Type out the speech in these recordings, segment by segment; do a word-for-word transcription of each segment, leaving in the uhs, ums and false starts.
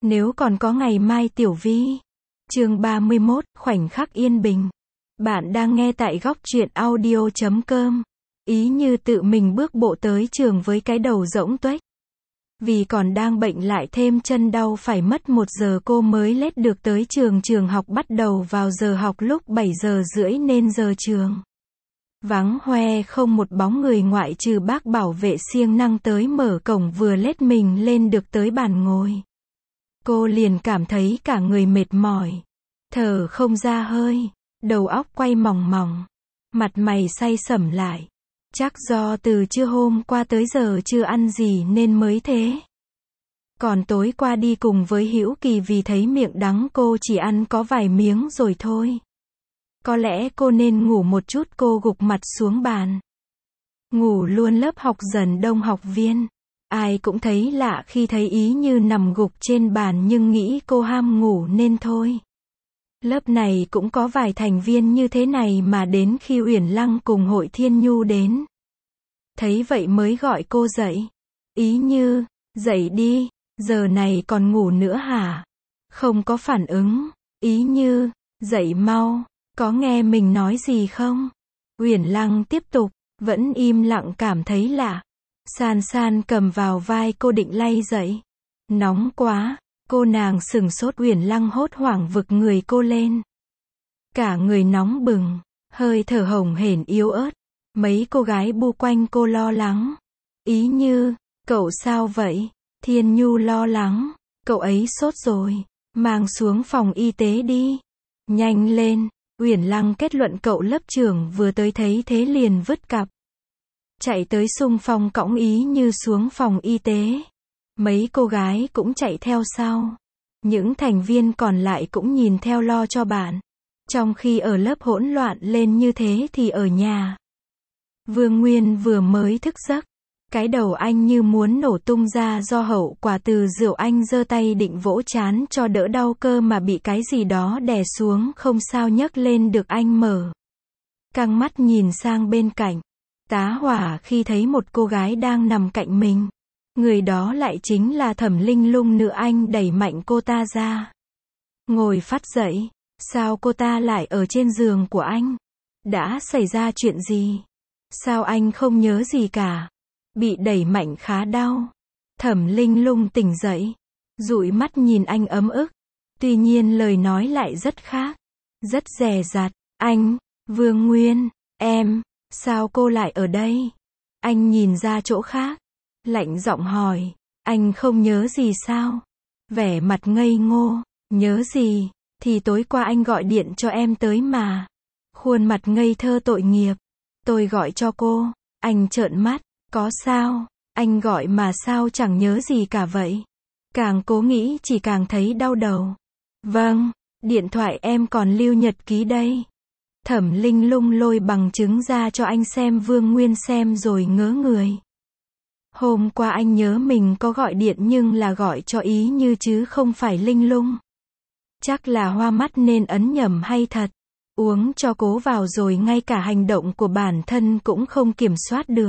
Nếu còn có ngày mai Tiểu Vi. Chương ba mươi mốt, khoảnh khắc yên bình. Bạn đang nghe tại góc truyện audio chấm com. Ý Như tự mình bước bộ tới trường với cái đầu rỗng tuếch. Vì còn đang bệnh lại thêm chân đau, phải mất một giờ cô mới lết được tới trường. Trường học bắt đầu vào giờ học lúc bảy giờ rưỡi nên giờ trường vắng hoe, không một bóng người ngoại trừ bác bảo vệ siêng năng tới mở cổng. Vừa lết mình lên được tới bàn ngồi, cô liền cảm thấy cả người mệt mỏi, thở không ra hơi, đầu óc quay mòng mòng, mặt mày say sẩm lại. Chắc do từ trưa hôm qua tới giờ chưa ăn gì nên mới thế. Còn tối qua đi cùng với Hữu Kỳ vì thấy miệng đắng cô chỉ ăn có vài miếng rồi thôi. Có lẽ cô nên ngủ một chút. Cô gục mặt xuống bàn, ngủ luôn. Lớp học dần đông học viên, ai cũng thấy lạ khi thấy Ý Như nằm gục trên bàn, nhưng nghĩ cô ham ngủ nên thôi. Lớp này cũng có vài thành viên như thế này mà, đến khi Uyển Lăng cùng Hội Thiên Nhu đến, thấy vậy mới gọi cô dậy. Ý Như, dậy đi, giờ này còn ngủ nữa hả? Không có phản ứng. Ý Như, dậy mau, có nghe mình nói gì không? Uyển Lăng tiếp tục, vẫn im lặng, cảm thấy lạ. San San cầm vào vai cô định lay dậy. Nóng quá. Cô nàng sửng sốt. Uyển Lăng hốt hoảng vực người cô lên. Cả người nóng bừng, hơi thở hổn hển yếu ớt. Mấy cô gái bu quanh cô lo lắng. Ý Như, cậu sao vậy? Thiên Nhu lo lắng, cậu ấy sốt rồi, mang xuống phòng y tế đi. Nhanh lên. Uyển Lăng kết luận. Cậu lớp trưởng vừa tới thấy thế liền vứt cặp, chạy tới xung phong cõng Ý Như xuống phòng y tế. Mấy cô gái cũng chạy theo sau. Những thành viên còn lại cũng nhìn theo lo cho bạn. Trong khi ở lớp hỗn loạn lên như thế thì ở nhà, Vương Nguyên vừa mới thức giấc. Cái đầu anh như muốn nổ tung ra do hậu quả từ rượu. Anh giơ tay định vỗ trán cho đỡ đau, cơ mà bị cái gì đó đè xuống, không sao nhấc lên được. Anh mở căng mắt nhìn sang bên cạnh, tá hỏa khi thấy một cô gái đang nằm cạnh mình. Người đó lại chính là Thẩm Linh Lung nữa. Anh đẩy mạnh cô ta ra, ngồi phát dậy. Sao cô ta lại ở trên giường của anh? Đã xảy ra chuyện gì? Sao anh không nhớ gì cả? Bị đẩy mạnh khá đau. Thẩm Linh Lung tỉnh dậy, dụi mắt nhìn anh ấm ức. Tuy nhiên lời nói lại rất khác, rất dè dặt. Anh, Vương Nguyên, em, sao cô lại ở đây? Anh nhìn ra chỗ khác, lạnh giọng hỏi. Anh không nhớ gì sao? Vẻ mặt ngây ngô. Nhớ gì? Thì tối qua anh gọi điện cho em tới mà. Khuôn mặt ngây thơ tội nghiệp. Tôi gọi cho cô. Anh trợn mắt. Có sao? Anh gọi mà sao chẳng nhớ gì cả vậy? Càng cố nghĩ chỉ càng thấy đau đầu. Vâng, điện thoại em còn lưu nhật ký đây. Thẩm Linh Lung lôi bằng chứng ra cho anh xem. Vương Nguyên xem rồi ngớ người. Hôm qua anh nhớ mình có gọi điện nhưng là gọi cho Ý Như chứ không phải Linh Lung. Chắc là hoa mắt nên ấn nhầm hay thật. Uống cho cố vào rồi ngay cả hành động của bản thân cũng không kiểm soát được.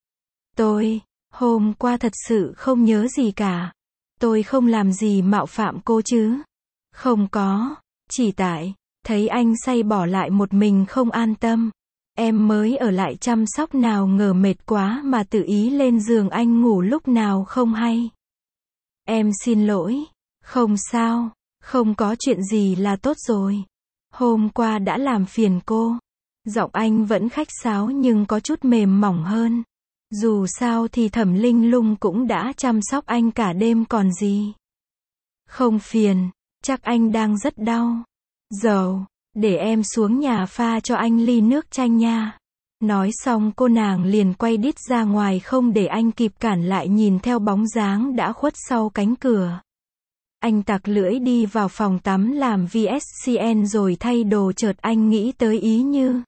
Tôi, hôm qua thật sự không nhớ gì cả. Tôi không làm gì mạo phạm cô chứ? Không có, chỉ tại thấy anh say bỏ lại một mình không an tâm. Em mới ở lại chăm sóc, nào ngờ mệt quá mà tự ý lên giường anh ngủ lúc nào không hay. Em xin lỗi. Không sao, không có chuyện gì là tốt rồi. Hôm qua đã làm phiền cô. Giọng anh vẫn khách sáo nhưng có chút mềm mỏng hơn. Dù sao thì Thẩm Linh Lung cũng đã chăm sóc anh cả đêm còn gì. Không phiền, chắc anh đang rất đau. Dầu, để em xuống nhà pha cho anh ly nước chanh nha. Nói xong cô nàng liền quay đít ra ngoài không để anh kịp cản lại, nhìn theo bóng dáng đã khuất sau cánh cửa. Anh tặc lưỡi đi vào phòng tắm làm vê ét xê en rồi thay đồ. Chợt anh nghĩ tới Ý Như.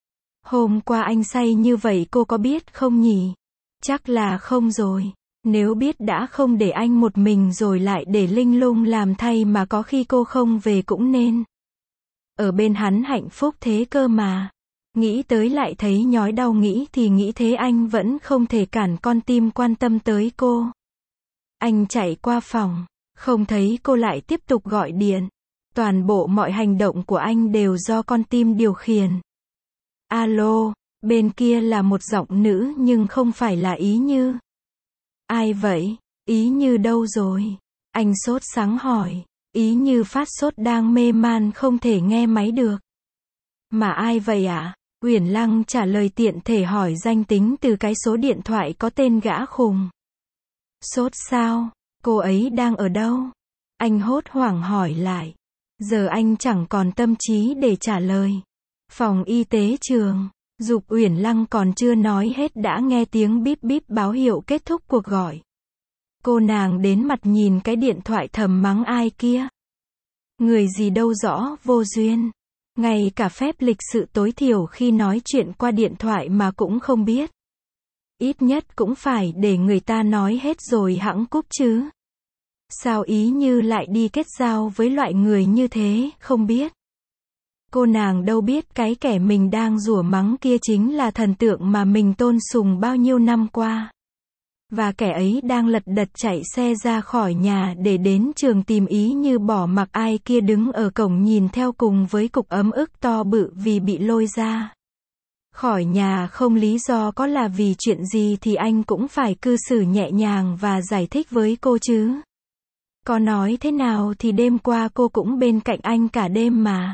Hôm qua anh say như vậy cô có biết không nhỉ? Chắc là không rồi. Nếu biết đã không để anh một mình rồi lại để Linh Lung làm thay, mà có khi cô không về cũng nên ở bên hắn hạnh phúc thế cơ mà. Nghĩ tới lại thấy nhói đau. Nghĩ thì nghĩ thế anh vẫn không thể cản con tim quan tâm tới cô. Anh chạy qua phòng, Không thấy cô lại tiếp tục gọi điện. Toàn bộ mọi hành động của anh đều do con tim điều khiển. Alo, bên kia là một giọng nữ nhưng không phải là Ý Như. Ai vậy? Ý Như đâu rồi? Anh sốt sắng hỏi. Ý Như phát sốt đang mê man không thể nghe máy được. Mà ai vậy ạ? À? Uyển Lăng trả lời tiện thể hỏi danh tính từ cái số điện thoại có tên gã khùng. Sốt sao? Cô ấy đang ở đâu? Anh hốt hoảng hỏi lại. Giờ anh chẳng còn tâm trí để trả lời. Phòng y tế trường. Dục Uyển Lăng còn chưa nói hết đã nghe tiếng bíp bíp báo hiệu kết thúc cuộc gọi. Cô nàng đến mặt nhìn cái điện thoại thầm mắng ai kia. Người gì đâu rõ, vô duyên. Ngay cả phép lịch sự tối thiểu khi nói chuyện qua điện thoại mà cũng không biết. Ít nhất cũng phải để người ta nói hết rồi hẵng cúp chứ. Sao Ý Như lại đi kết giao với loại người như thế, không biết. Cô nàng đâu biết cái kẻ mình đang rủa mắng kia chính là thần tượng mà mình tôn sùng bao nhiêu năm qua. Và kẻ ấy đang lật đật chạy xe ra khỏi nhà để đến trường tìm Ý Như bỏ mặc ai kia đứng ở cổng nhìn theo cùng với cục ấm ức to bự vì bị lôi ra khỏi nhà không lý do có là vì chuyện gì thì anh cũng phải cư xử nhẹ nhàng và giải thích với cô chứ. Có nói thế nào thì đêm qua cô cũng bên cạnh anh cả đêm mà.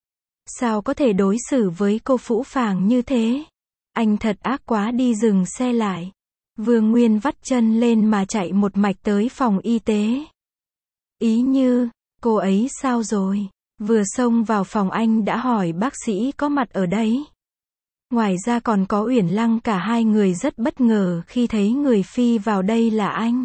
Sao có thể đối xử với cô phũ phàng như thế? Anh thật ác quá đi dừng xe lại. Vương Nguyên vắt chân lên mà chạy một mạch tới phòng y tế. Ý Như, cô ấy sao rồi? Vừa xông vào phòng anh đã hỏi bác sĩ có mặt ở đấy. Ngoài ra còn có Uyển Lăng, cả hai người rất bất ngờ khi thấy người phi vào đây là anh.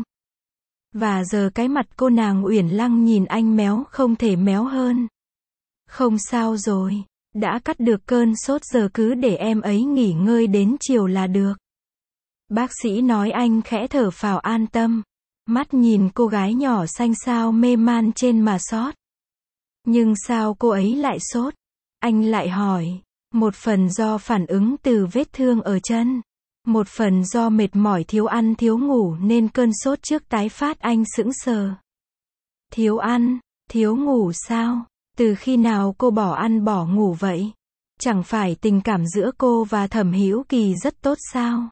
Và giờ cái mặt cô nàng Uyển Lăng nhìn anh méo không thể méo hơn. Không sao rồi, đã cắt được cơn sốt giờ cứ để em ấy nghỉ ngơi đến chiều là được. Bác sĩ nói. Anh khẽ thở phào an tâm. Mắt nhìn cô gái nhỏ xanh xao mê man trên mà xót. Nhưng sao cô ấy lại sốt? Anh lại hỏi. Một phần do phản ứng từ vết thương ở chân. Một phần do mệt mỏi thiếu ăn thiếu ngủ nên cơn sốt trước tái phát. Anh sững sờ. Thiếu ăn, thiếu ngủ sao? Từ khi nào cô bỏ ăn bỏ ngủ vậy? Chẳng phải tình cảm giữa cô và Thẩm Hữu Kỳ rất tốt sao?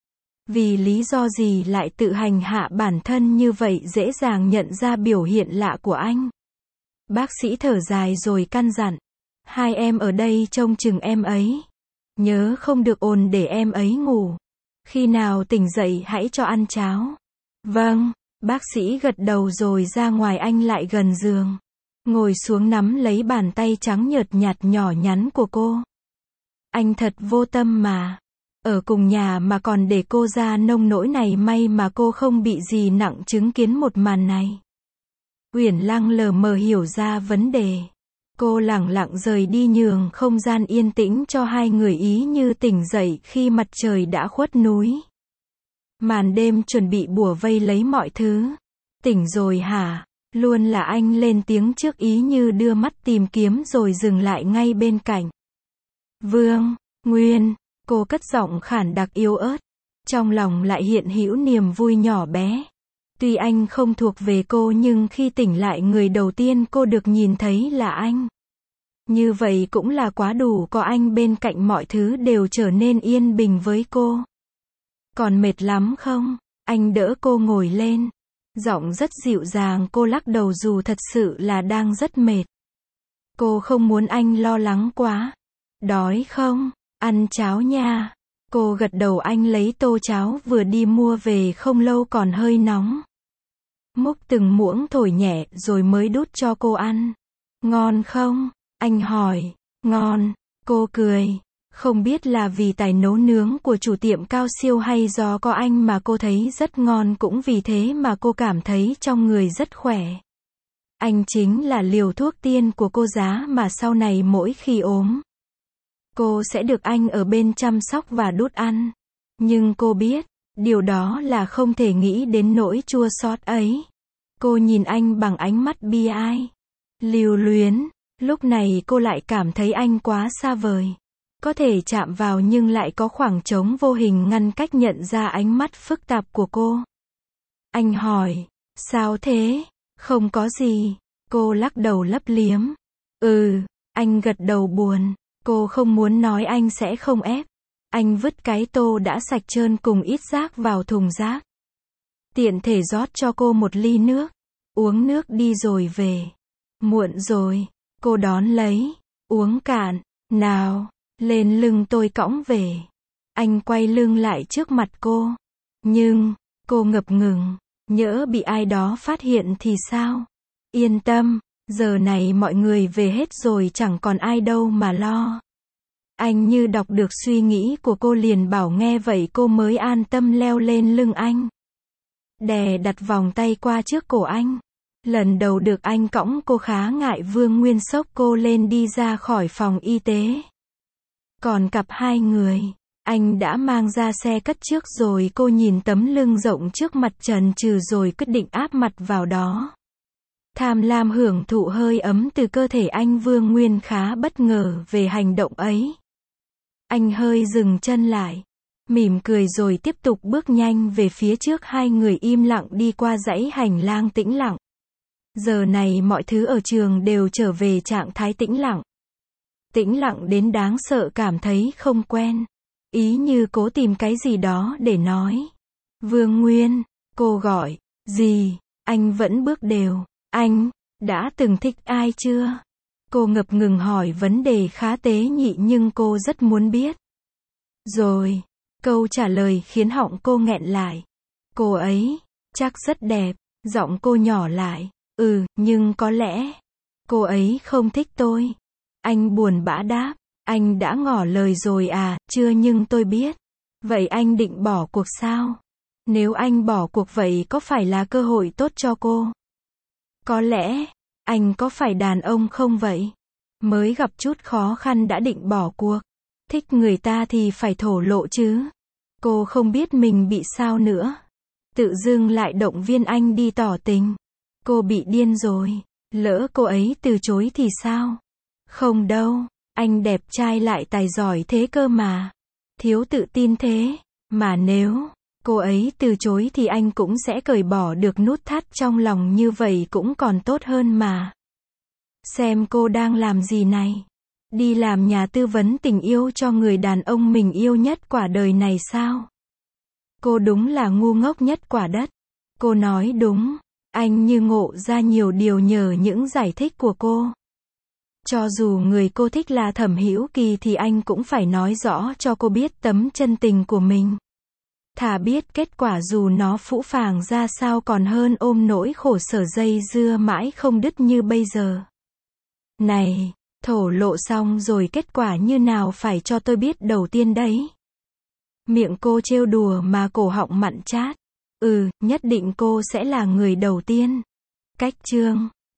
Vì lý do gì lại tự hành hạ bản thân như vậy? Dễ dàng nhận ra biểu hiện lạ của anh. Bác sĩ thở dài rồi căn dặn. Hai em ở đây trông chừng em ấy. Nhớ không được ồn để em ấy ngủ. Khi nào tỉnh dậy hãy cho ăn cháo. Vâng, bác sĩ gật đầu rồi ra ngoài. Anh lại gần giường. Ngồi xuống nắm lấy bàn tay trắng nhợt nhạt nhỏ nhắn của cô. Anh thật vô tâm mà. Ở cùng nhà mà còn để cô ra nông nỗi này, may mà cô không bị gì nặng chứng kiến một màn này. Uyển Lăng lờ mờ hiểu ra vấn đề. Cô lẳng lặng rời đi nhường không gian yên tĩnh cho hai người. Ý Như tỉnh dậy khi mặt trời đã khuất núi. Màn đêm chuẩn bị bủa vây lấy mọi thứ. Tỉnh rồi hả? Luôn là anh lên tiếng trước. Ý Như đưa mắt tìm kiếm rồi dừng lại ngay bên cạnh. Vương Nguyên, cô cất giọng khản đặc yếu ớt. Trong lòng lại hiện hữu niềm vui nhỏ bé. Tuy anh không thuộc về cô nhưng khi tỉnh lại người đầu tiên cô được nhìn thấy là anh. Như vậy cũng là quá đủ, có anh bên cạnh mọi thứ đều trở nên yên bình với cô. Còn mệt lắm không? Anh đỡ cô ngồi lên. Giọng rất dịu dàng. Cô lắc đầu dù thật sự là đang rất mệt. Cô không muốn anh lo lắng quá. Đói không? Ăn cháo nha. Cô gật đầu. Anh lấy tô cháo vừa đi mua về không lâu còn hơi nóng. Múc từng muỗng thổi nhẹ rồi mới đút cho cô ăn. Ngon không? Anh hỏi. Ngon. Cô cười. Không biết là vì tài nấu nướng của chủ tiệm cao siêu hay do có anh mà cô thấy rất ngon, cũng vì thế mà cô cảm thấy trong người rất khỏe. Anh chính là liều thuốc tiên của cô, giá mà sau này mỗi khi ốm, cô sẽ được anh ở bên chăm sóc và đút ăn. Nhưng cô biết, điều đó là không thể nghĩ đến nỗi chua xót ấy. Cô nhìn anh bằng ánh mắt bi ai, lưu luyến. Lúc này cô lại cảm thấy anh quá xa vời. Có thể chạm vào nhưng lại có khoảng trống vô hình ngăn cách nhận ra ánh mắt phức tạp của cô. Anh hỏi, sao thế? Không có gì. Cô lắc đầu lấp liếm. Ừ, anh gật đầu buồn. Cô không muốn nói anh sẽ không ép. Anh vứt cái tô đã sạch trơn cùng ít rác vào thùng rác. Tiện thể rót cho cô một ly nước. Uống nước đi rồi về. Muộn rồi. Cô đón lấy. Uống cạn. Nào, lên lưng tôi cõng về. Anh quay lưng lại trước mặt cô. Nhưng, cô ngập ngừng. Nhỡ bị ai đó phát hiện thì sao? Yên tâm, giờ này mọi người về hết rồi chẳng còn ai đâu mà lo. Anh như đọc được suy nghĩ của cô liền bảo nghe vậy cô mới an tâm leo lên lưng anh. Đè đặt vòng tay qua trước cổ anh. Lần đầu được anh cõng cô khá ngại Vương Nguyên xốc cô lên đi ra khỏi phòng y tế. Còn cặp hai người, anh đã mang ra xe cất trước rồi cô nhìn tấm lưng rộng trước mặt trần trừ rồi quyết định áp mặt vào đó. Tham lam hưởng thụ hơi ấm từ cơ thể anh Vương Nguyên khá bất ngờ về hành động ấy. Anh hơi dừng chân lại, mỉm cười rồi tiếp tục bước nhanh về phía trước hai người im lặng đi qua dãy hành lang tĩnh lặng. Giờ này mọi thứ ở trường đều trở về trạng thái tĩnh lặng. Tĩnh lặng đến đáng sợ cảm thấy không quen. Ý như cố tìm cái gì đó để nói. Vương Nguyên, cô gọi, gì, anh vẫn bước đều. Anh, đã từng thích ai chưa? Cô ngập ngừng hỏi vấn đề khá tế nhị nhưng cô rất muốn biết. Rồi, câu trả lời khiến họng cô nghẹn lại. Cô ấy, chắc rất đẹp, giọng cô nhỏ lại. Ừ, nhưng có lẽ, cô ấy không thích tôi. Anh buồn bã đáp, anh đã ngỏ lời rồi à, chưa nhưng tôi biết. Vậy anh định bỏ cuộc sao? Nếu anh bỏ cuộc vậy có phải là cơ hội tốt cho cô? Có lẽ, anh có phải đàn ông không vậy? Mới gặp chút khó khăn đã định bỏ cuộc. Thích người ta thì phải thổ lộ chứ. Cô không biết mình bị sao nữa. Tự dưng lại động viên anh đi tỏ tình. Cô bị điên rồi. Lỡ cô ấy từ chối thì sao? Không đâu. Anh đẹp trai lại tài giỏi thế cơ mà. Thiếu tự tin thế. Mà nếu cô ấy từ chối thì anh cũng sẽ cởi bỏ được nút thắt trong lòng như vậy cũng còn tốt hơn mà. Xem cô đang làm gì này? Đi làm nhà tư vấn tình yêu cho người đàn ông mình yêu nhất quả đời này sao? Cô đúng là ngu ngốc nhất quả đất. Cô nói đúng. Anh như ngộ ra nhiều điều nhờ những giải thích của cô. Cho dù người cô thích là Thẩm Hữu Kỳ thì anh cũng phải nói rõ cho cô biết tấm chân tình của mình. Thà biết kết quả dù nó phũ phàng ra sao còn hơn ôm nỗi khổ sở dây dưa mãi không đứt như bây giờ. Này, thổ lộ xong rồi kết quả như nào phải cho tôi biết đầu tiên đấy. Miệng cô trêu đùa mà cổ họng mặn chát. Ừ, nhất định cô sẽ là người đầu tiên. Cách chương